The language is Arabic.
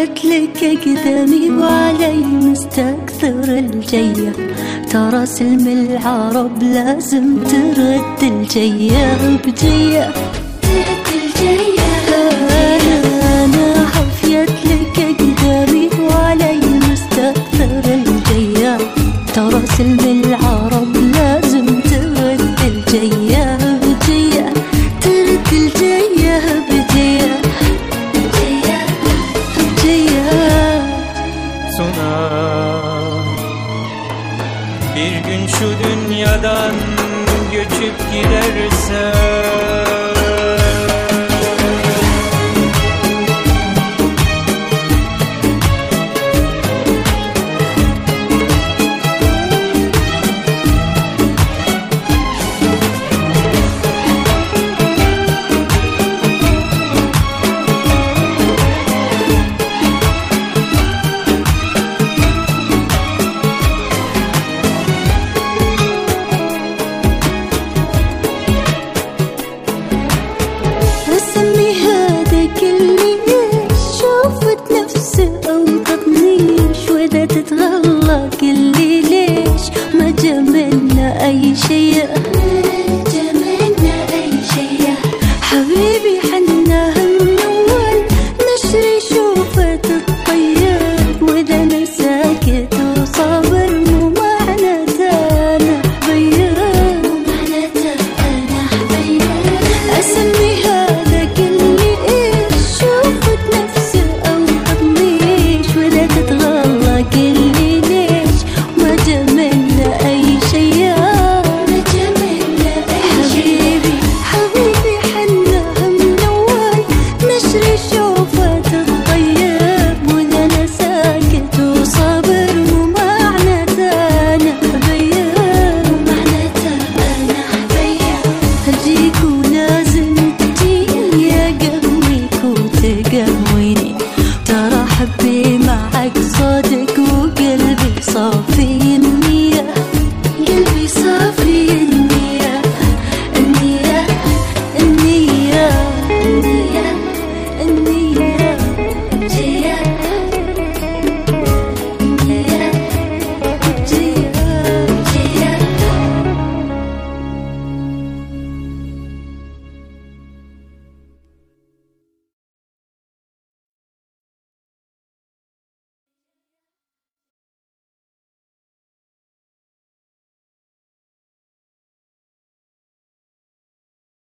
حفيت لك أقدامي وعلي مستكثر الجية، ترى سلم العرب لازم ترد الجية بجية. أنا حفيت لك أقدامي وعلي مستكثر الجية، ترى سلم العرب لازم ترد الجية بجية، ترد الجية بجية. Bir gün şu dünyadan göçüp gidersen